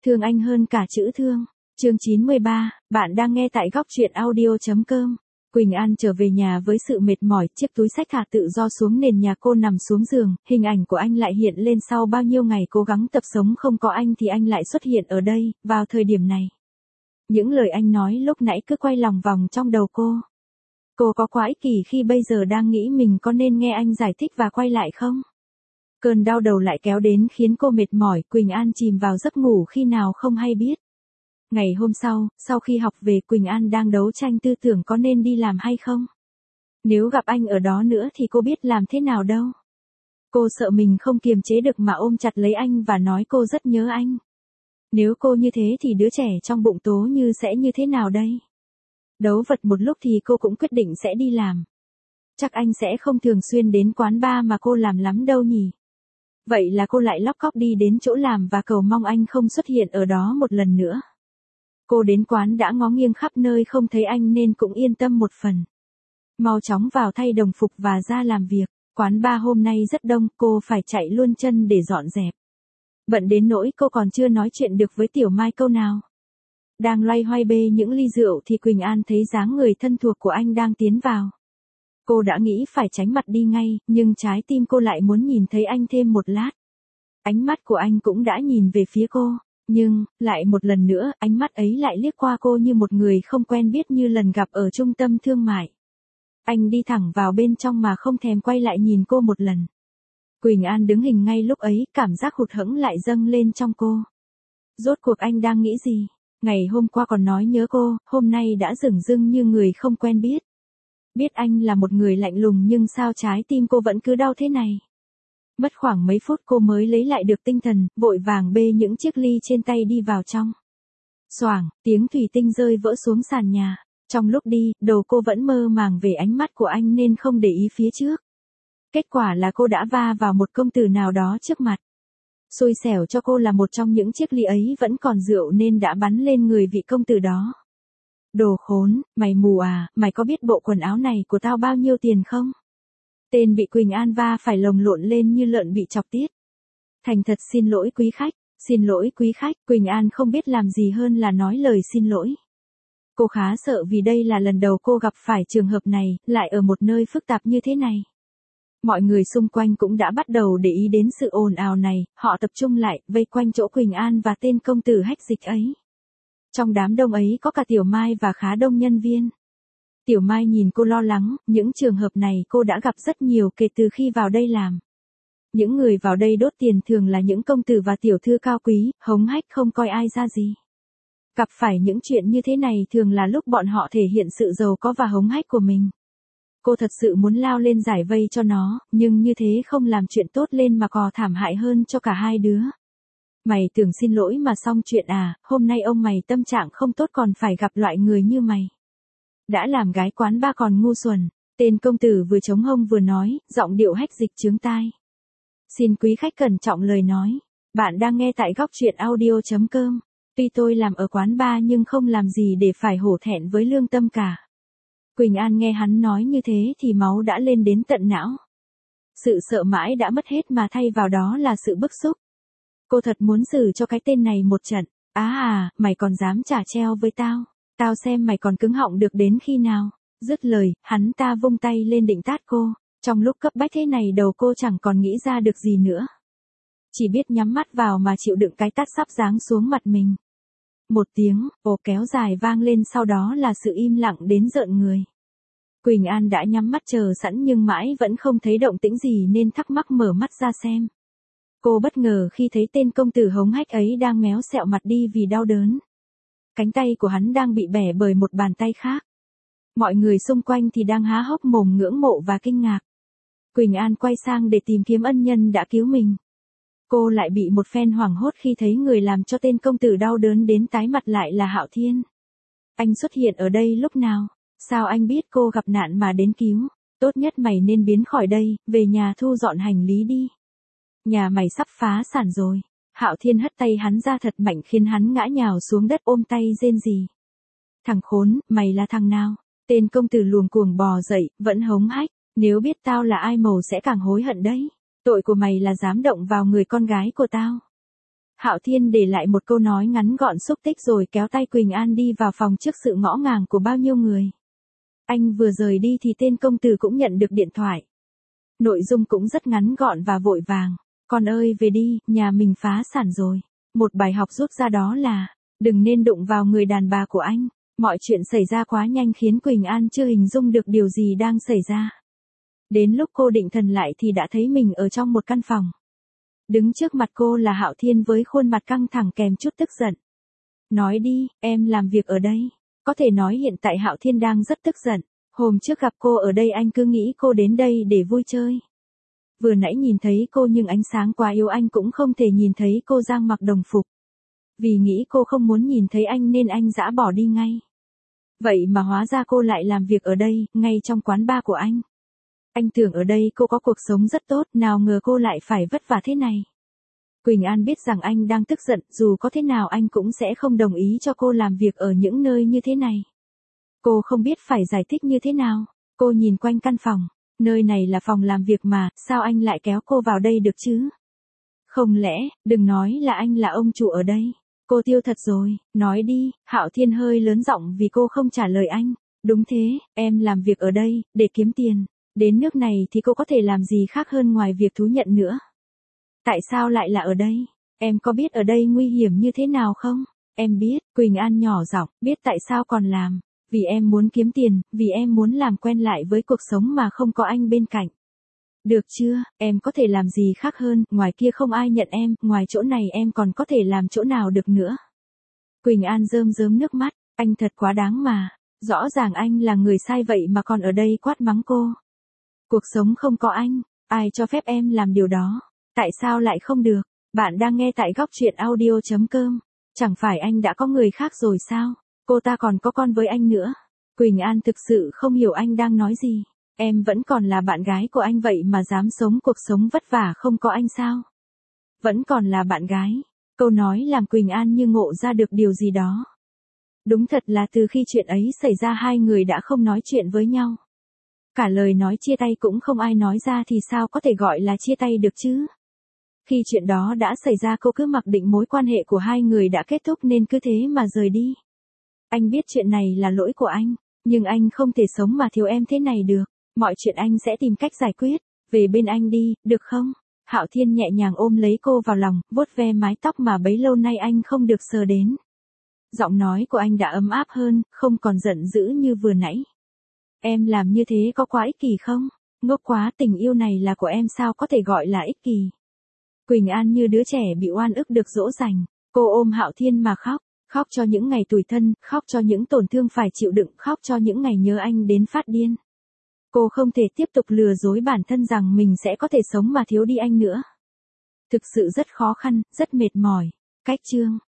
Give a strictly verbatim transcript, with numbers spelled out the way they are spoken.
Thương anh hơn cả chữ thương. Chương chín mươi ba, bạn đang nghe tại góc truyện audio.com. Quỳnh An trở về nhà với sự mệt mỏi, chiếc túi xách thả tự do xuống nền nhà, cô nằm xuống giường, hình ảnh của anh lại hiện lên. Sau bao nhiêu ngày cố gắng tập sống không có anh thì anh lại xuất hiện ở đây, vào thời điểm này. Những lời anh nói lúc nãy cứ quay lòng vòng trong đầu cô. Cô có quá ích kỷ khi bây giờ đang nghĩ mình có nên nghe anh giải thích và quay lại không? Cơn đau đầu lại kéo đến khiến cô mệt mỏi, Quỳnh An chìm vào giấc ngủ khi nào không hay biết. Ngày hôm sau, sau khi học về, Quỳnh An đang đấu tranh tư tưởng có nên đi làm hay không. Nếu gặp anh ở đó nữa thì cô biết làm thế nào đâu. Cô sợ mình không kiềm chế được mà ôm chặt lấy anh và nói cô rất nhớ anh. Nếu cô như thế thì đứa trẻ trong bụng Tố Như sẽ như thế nào đây? Đấu vật một lúc thì cô cũng quyết định sẽ đi làm. Chắc anh sẽ không thường xuyên đến quán bar mà cô làm lắm đâu nhỉ. Vậy là cô lại lóc cóc đi đến chỗ làm và cầu mong anh không xuất hiện ở đó một lần nữa. Cô đến quán đã ngó nghiêng khắp nơi không thấy anh nên cũng yên tâm một phần. Mau chóng vào thay đồng phục và ra làm việc. Quán bar hôm nay rất đông, cô phải chạy luôn chân để dọn dẹp. Bận đến nỗi cô còn chưa nói chuyện được với Tiểu Mai câu nào. Đang loay hoay bê những ly rượu thì Quỳnh An thấy dáng người thân thuộc của anh đang tiến vào. Cô đã nghĩ phải tránh mặt đi ngay, nhưng trái tim cô lại muốn nhìn thấy anh thêm một lát. Ánh mắt của anh cũng đã nhìn về phía cô, nhưng, lại một lần nữa, ánh mắt ấy lại liếc qua cô như một người không quen biết như lần gặp ở trung tâm thương mại. Anh đi thẳng vào bên trong mà không thèm quay lại nhìn cô một lần. Quỳnh An đứng hình ngay lúc ấy, cảm giác hụt hẫng lại dâng lên trong cô. Rốt cuộc anh đang nghĩ gì? Ngày hôm qua còn nói nhớ cô, hôm nay đã dửng dưng như người không quen biết. Biết anh là một người lạnh lùng nhưng sao trái tim cô vẫn cứ đau thế này. Mất khoảng mấy phút cô mới lấy lại được tinh thần, vội vàng bê những chiếc ly trên tay đi vào trong. Xoảng, tiếng thủy tinh rơi vỡ xuống sàn nhà. Trong lúc đi, đầu cô vẫn mơ màng về ánh mắt của anh nên không để ý phía trước. Kết quả là cô đã va vào một công tử nào đó trước mặt. Xui xẻo cho cô là một trong những chiếc ly ấy vẫn còn rượu nên đã bắn lên người vị công tử đó. Đồ khốn, mày mù à, mày có biết bộ quần áo này của tao bao nhiêu tiền không? Tên bị Quỳnh An va phải lồng lộn lên như lợn bị chọc tiết. Thành thật xin lỗi quý khách, xin lỗi quý khách, Quỳnh An không biết làm gì hơn là nói lời xin lỗi. Cô khá sợ vì đây là lần đầu cô gặp phải trường hợp này, lại ở một nơi phức tạp như thế này. Mọi người xung quanh cũng đã bắt đầu để ý đến sự ồn ào này, họ tập trung lại, vây quanh chỗ Quỳnh An và tên công tử hách dịch ấy. Trong đám đông ấy có cả Tiểu Mai và khá đông nhân viên. Tiểu Mai nhìn cô lo lắng, những trường hợp này cô đã gặp rất nhiều kể từ khi vào đây làm. Những người vào đây đốt tiền thường là những công tử và tiểu thư cao quý, hống hách không coi ai ra gì. Gặp phải những chuyện như thế này thường là lúc bọn họ thể hiện sự giàu có và hống hách của mình. Cô thật sự muốn lao lên giải vây cho nó, nhưng như thế không làm chuyện tốt lên mà còn thảm hại hơn cho cả hai đứa. Mày tưởng xin lỗi mà xong chuyện à, hôm nay ông mày tâm trạng không tốt còn phải gặp loại người như mày. Đã làm gái quán ba còn ngu xuẩn, tên công tử vừa chống hông vừa nói, giọng điệu hách dịch chướng tai. Xin quý khách cẩn trọng lời nói, bạn đang nghe tại góc truyện audio.com. Tuy tôi làm ở quán bar nhưng không làm gì để phải hổ thẹn với lương tâm cả. Quỳnh An nghe hắn nói như thế thì máu đã lên đến tận não. Sự sợ mãi đã mất hết mà thay vào đó là sự bức xúc. Cô thật muốn xử cho cái tên này một trận. Á à, mày còn dám trả treo với tao. Tao xem mày còn cứng họng được đến khi nào. Dứt lời, hắn ta vung tay lên định tát cô. Trong lúc cấp bách thế này đầu cô chẳng còn nghĩ ra được gì nữa. Chỉ biết nhắm mắt vào mà chịu đựng cái tát sắp giáng xuống mặt mình. Một tiếng, ồ kéo dài vang lên, sau đó là sự im lặng đến rợn người. Quỳnh An đã nhắm mắt chờ sẵn nhưng mãi vẫn không thấy động tĩnh gì nên thắc mắc mở mắt ra xem. Cô bất ngờ khi thấy tên công tử hống hách ấy đang méo sẹo mặt đi vì đau đớn. Cánh tay của hắn đang bị bẻ bởi một bàn tay khác. Mọi người xung quanh thì đang há hốc mồm ngưỡng mộ và kinh ngạc. Quỳnh An quay sang để tìm kiếm ân nhân đã cứu mình. Cô lại bị một phen hoảng hốt khi thấy người làm cho tên công tử đau đớn đến tái mặt lại là Hạo Thiên. Anh xuất hiện ở đây lúc nào? Sao anh biết cô gặp nạn mà đến cứu? Tốt nhất mày nên biến khỏi đây, về nhà thu dọn hành lý đi. Nhà mày sắp phá sản rồi. Hạo Thiên hất tay hắn ra thật mạnh khiến hắn ngã nhào xuống đất ôm tay rên rỉ. Thằng khốn, mày là thằng nào? Tên công tử luồng cuồng bò dậy, vẫn hống hách. Nếu biết tao là ai màu sẽ càng hối hận đấy. Tội của mày là dám động vào người con gái của tao. Hạo Thiên để lại một câu nói ngắn gọn xúc tích rồi kéo tay Quỳnh An đi vào phòng trước sự ngỡ ngàng của bao nhiêu người. Anh vừa rời đi thì tên công tử cũng nhận được điện thoại. Nội dung cũng rất ngắn gọn và vội vàng. Con ơi về đi, nhà mình phá sản rồi. Một bài học rút ra đó là, đừng nên đụng vào người đàn bà của anh. Mọi chuyện xảy ra quá nhanh khiến Quỳnh An chưa hình dung được điều gì đang xảy ra. Đến lúc cô định thần lại thì đã thấy mình ở trong một căn phòng. Đứng trước mặt cô là Hạo Thiên với khuôn mặt căng thẳng kèm chút tức giận. Nói đi, em làm việc ở đây. Có thể nói hiện tại Hạo Thiên đang rất tức giận. Hôm trước gặp cô ở đây anh cứ nghĩ cô đến đây để vui chơi. Vừa nãy nhìn thấy cô nhưng ánh sáng quá yếu anh cũng không thể nhìn thấy cô đang mặc đồng phục. Vì nghĩ cô không muốn nhìn thấy anh nên anh dã bỏ đi ngay. Vậy mà hóa ra cô lại làm việc ở đây, ngay trong quán bar của anh. Anh tưởng ở đây cô có cuộc sống rất tốt, nào ngờ cô lại phải vất vả thế này. Quỳnh An biết rằng anh đang tức giận, dù có thế nào anh cũng sẽ không đồng ý cho cô làm việc ở những nơi như thế này. Cô không biết phải giải thích như thế nào. Cô nhìn quanh căn phòng. Nơi này là phòng làm việc mà, sao anh lại kéo cô vào đây được chứ? Không lẽ, đừng nói là anh là ông chủ ở đây. Cô tiêu thật rồi, nói đi. Hạo Thiên hơi lớn giọng vì cô không trả lời anh. Đúng thế, em làm việc ở đây, để kiếm tiền. Đến nước này thì cô có thể làm gì khác hơn ngoài việc thú nhận nữa. Tại sao lại là ở đây? Em có biết ở đây nguy hiểm như thế nào không? Em biết, Quỳnh An nhỏ giọng, biết tại sao còn làm. Vì em muốn kiếm tiền, vì em muốn làm quen lại với cuộc sống mà không có anh bên cạnh. Được chưa, em có thể làm gì khác hơn, ngoài kia không ai nhận em, ngoài chỗ này em còn có thể làm chỗ nào được nữa. Quỳnh An rơm rớm nước mắt, anh thật quá đáng mà, rõ ràng anh là người sai vậy mà còn ở đây quát mắng cô. Cuộc sống không có anh, ai cho phép em làm điều đó, tại sao lại không được, bạn đang nghe tại góc truyện audio chấm com, chẳng phải anh đã có người khác rồi sao, cô ta còn có con với anh nữa. Quỳnh An thực sự không hiểu anh đang nói gì. Em vẫn còn là bạn gái của anh vậy mà dám sống cuộc sống vất vả không có anh sao? Vẫn còn là bạn gái. Câu nói làm Quỳnh An như ngộ ra được điều gì đó. Đúng thật là từ khi chuyện ấy xảy ra hai người đã không nói chuyện với nhau. Cả lời nói chia tay cũng không ai nói ra thì sao có thể gọi là chia tay được chứ? Khi chuyện đó đã xảy ra cô cứ mặc định mối quan hệ của hai người đã kết thúc nên cứ thế mà rời đi. Anh biết chuyện này là lỗi của anh, nhưng anh không thể sống mà thiếu em thế này được. Mọi chuyện anh sẽ tìm cách giải quyết, về bên anh đi, được không? Hạo Thiên nhẹ nhàng ôm lấy cô vào lòng, vuốt ve mái tóc mà bấy lâu nay anh không được sờ đến. Giọng nói của anh đã ấm áp hơn, không còn giận dữ như vừa nãy. Em làm như thế có quá ích kỷ không? Ngốc quá, tình yêu này là của em sao có thể gọi là ích kỷ? Quỳnh An như đứa trẻ bị oan ức được dỗ dành, cô ôm Hạo Thiên mà khóc, khóc cho những ngày tủi thân, khóc cho những tổn thương phải chịu đựng, khóc cho những ngày nhớ anh đến phát điên. Cô không thể tiếp tục lừa dối bản thân rằng mình sẽ có thể sống mà thiếu đi anh nữa. Thực sự rất khó khăn, rất mệt mỏi. Cách chương